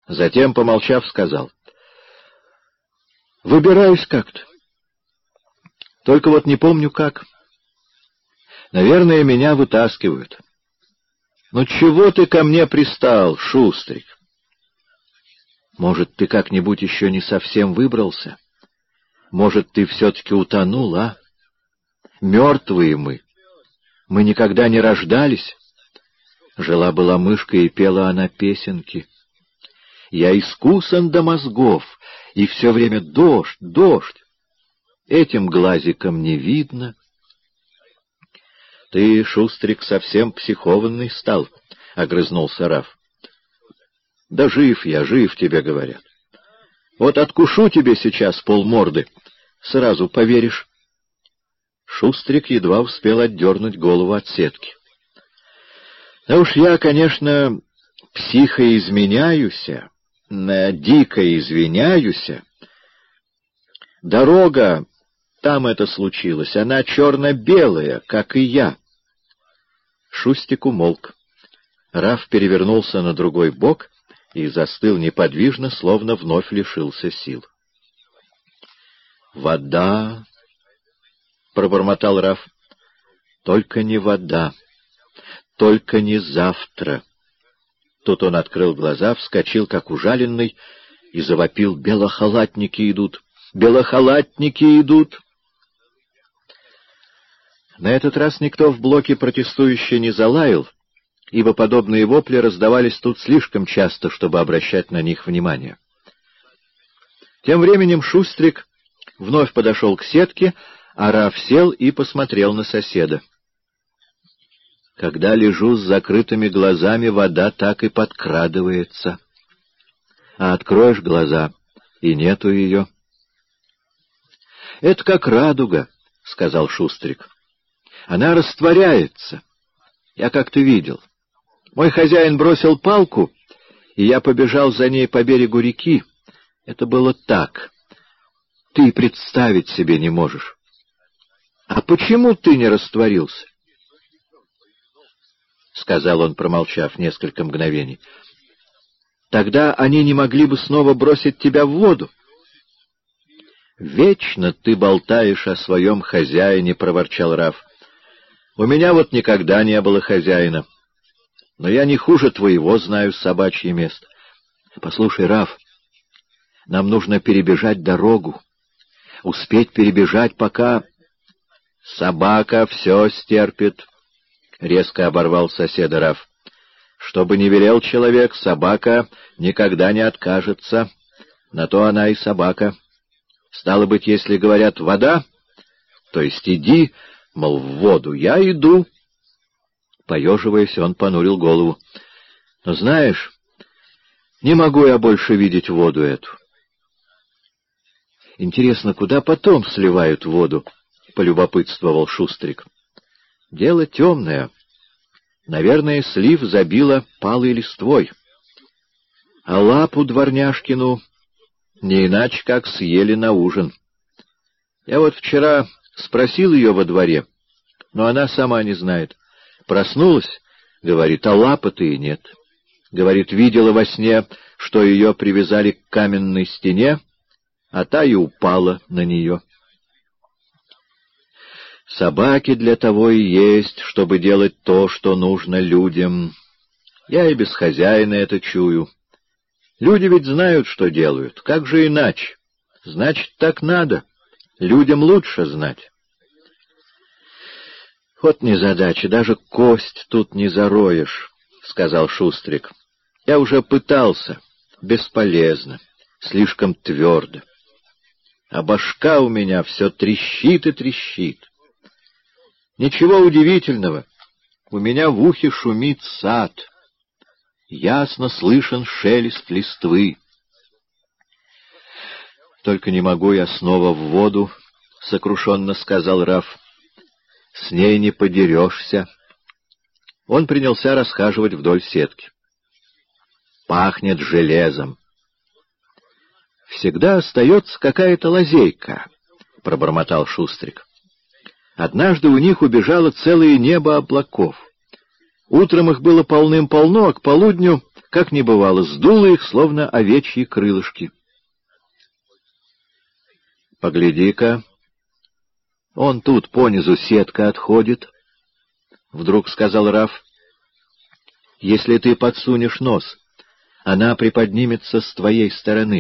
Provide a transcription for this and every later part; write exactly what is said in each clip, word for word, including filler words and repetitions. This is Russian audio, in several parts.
Затем, помолчав, сказал: «Выбираюсь как-то. Только вот не помню как. Наверное, меня вытаскивают. Ну чего ты ко мне пристал, Шустрик? Может, ты как-нибудь еще не совсем выбрался? Может, ты все-таки утонул, а? Мертвые мы. Мы никогда не рождались. Жила-была мышка, и пела она песенки. Я искусан до мозгов, и все время дождь, дождь. Этим глазиком не видно». «Ты, Шустрик, совсем психованный стал», — огрызнулся Раф. «Да жив я, жив, тебе говорят. Вот откушу тебе сейчас полморды, сразу поверишь». Шустрик едва успел отдернуть голову от сетки. «Да уж я, конечно, психоизменяюся, дико извиняюся. Дорога, там это случилось, она черно-белая, как и я». Шустик умолк. Раф перевернулся на другой бок и застыл неподвижно, словно вновь лишился сил. «Вода», — пробормотал Раф, — «только не вода, только не завтра». Тут он открыл глаза, вскочил, как ужаленный, и завопил: «Белохалатники идут! Белохалатники идут!» На этот раз никто в блоке протестующе не залаял, ибо подобные вопли раздавались тут слишком часто, чтобы обращать на них внимание. Тем временем Шустрик вновь подошел к сетке, а Раф сел и посмотрел на соседа. «Когда лежу с закрытыми глазами, вода так и подкрадывается. А откроешь глаза, и нету ее». «Это как радуга», — сказал Шустрик. «Она растворяется. Я как-то видел. Мой хозяин бросил палку, и я побежал за ней по берегу реки. Это было так. Ты представить себе не можешь. А почему ты не растворился?» — сказал он, промолчав несколько мгновений. «Тогда они не могли бы снова бросить тебя в воду». «Вечно ты болтаешь о своем хозяине», — проворчал Раф. «У меня вот никогда не было хозяина. Но я не хуже твоего знаю собачье место. Послушай, Раф, нам нужно перебежать дорогу. Успеть перебежать, пока...» «Собака все стерпит», — резко оборвал соседа Раф. «Что бы ни велел человек, собака никогда не откажется. На то она и собака. Стало быть, если говорят «вода», то есть «иди», мол, в воду, я иду». Поеживаясь, он понурил голову. «Но знаешь, не могу я больше видеть воду эту». «Интересно, куда потом сливают воду?» — полюбопытствовал Шустрик. «Дело темное. Наверное, слив забило палой листвой. А лапу дворняжкину не иначе как съели на ужин. Я вот вчера спросил ее во дворе, но она сама не знает. Проснулась, говорит, а лапы-то и нет. Говорит, видела во сне, что ее привязали к каменной стене, а та и упала на нее». «Собаки для того и есть, чтобы делать то, что нужно людям. Я и без хозяина это чую. Люди ведь знают, что делают. Как же иначе? Значит, так надо. Людям лучше знать». «Вот незадача, даже кость тут не зароешь», — сказал Шустрик. «Я уже пытался. Бесполезно. Слишком твердо. А башка у меня все трещит и трещит. Ничего удивительного. У меня в ухе шумит сад. Ясно слышен шелест листвы. Только не могу я снова в воду, — сокрушенно сказал Раф. С ней не подерешься. Он принялся расхаживать вдоль сетки. Пахнет железом. Всегда остается какая-то лазейка, — пробормотал Шустрик. Однажды у них убежало целое небо облаков. Утром их было полным-полно, а к полудню как не бывало, сдуло их, словно овечьи крылышки. «Погляди-ка, он тут понизу сетка отходит», — вдруг сказал Раф. «Если ты подсунешь нос, она приподнимется с твоей стороны».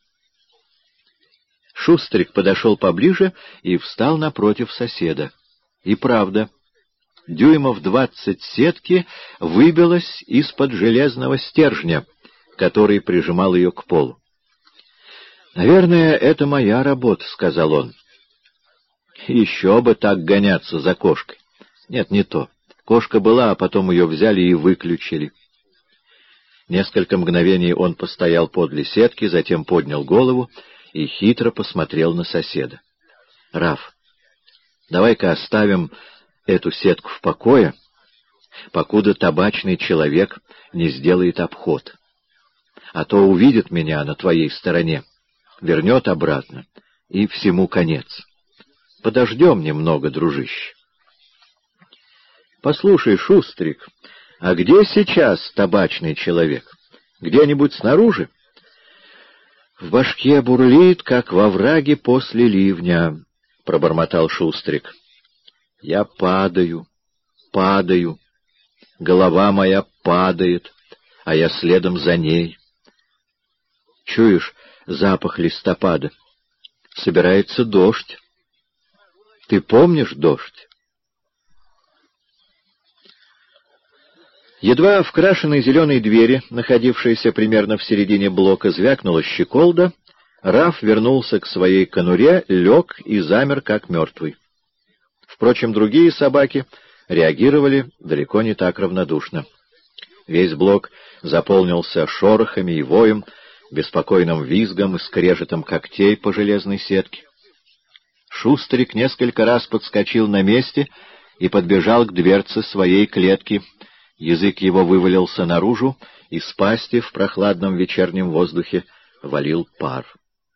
Шустрик подошел поближе и встал напротив соседа. И правда, дюймов двадцать сетки выбилось из-под железного стержня, который прижимал ее к полу. «Наверное, это моя работа», — сказал он. «Еще бы так гоняться за кошкой». «Нет, не то. Кошка была, а потом ее взяли и выключили». Несколько мгновений он постоял подле сетки, затем поднял голову и хитро посмотрел на соседа. «Раф, давай-ка оставим эту сетку в покое, покуда табачный человек не сделает обход. А то увидит меня на твоей стороне, вернет обратно, и всему конец. Подождем немного, дружище». «Послушай, Шустрик, а где сейчас табачный человек? Где-нибудь снаружи?» «В башке бурлит, как во враге после ливня», — пробормотал Шустрик. «Я падаю, падаю, голова моя падает, а я следом за ней. Чуешь запах листопада? Собирается дождь. Ты помнишь дождь?» Едва в крашеной зеленой двери, находившейся примерно в середине блока, звякнула щеколда, Раф вернулся к своей конуре, лег и замер, как мертвый. Впрочем, другие собаки реагировали далеко не так равнодушно. Весь блок заполнился шорохами и воем, беспокойным визгом и скрежетом когтей по железной сетке. Шустрик несколько раз подскочил на месте и подбежал к дверце своей клетки. Язык его вывалился наружу, из пасти в прохладном вечернем воздухе валил пар.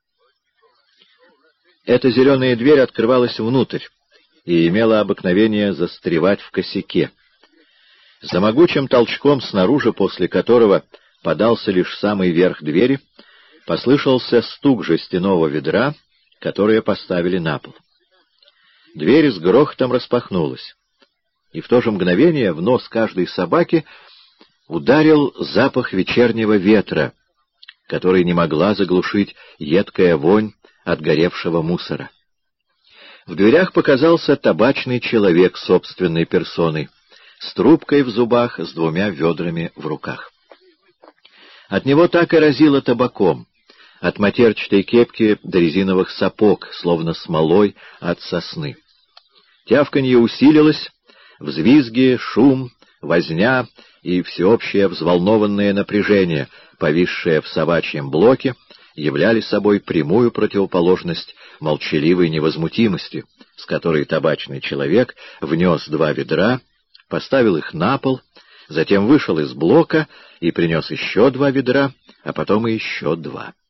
Эта зеленая дверь открывалась внутрь и имела обыкновение застревать в косяке. За могучим толчком снаружи, после которого подался лишь самый верх двери, послышался стук жестяного ведра, которое поставили на пол. Дверь с грохотом распахнулась. И в то же мгновение в нос каждой собаки ударил запах вечернего ветра, который не могла заглушить едкая вонь от горевшего мусора. В дверях показался табачный человек собственной персоной, с трубкой в зубах, с двумя ведрами в руках. От него так и разило табаком, от матерчатой кепки до резиновых сапог, словно смолой от сосны. Тявканье усилилось, взвизги, шум, возня и всеобщее взволнованное напряжение, повисшее в собачьем блоке, являли собой прямую противоположность молчаливой невозмутимости, с которой табачный человек внес два ведра, поставил их на пол, затем вышел из блока и принес еще два ведра, а потом и еще два.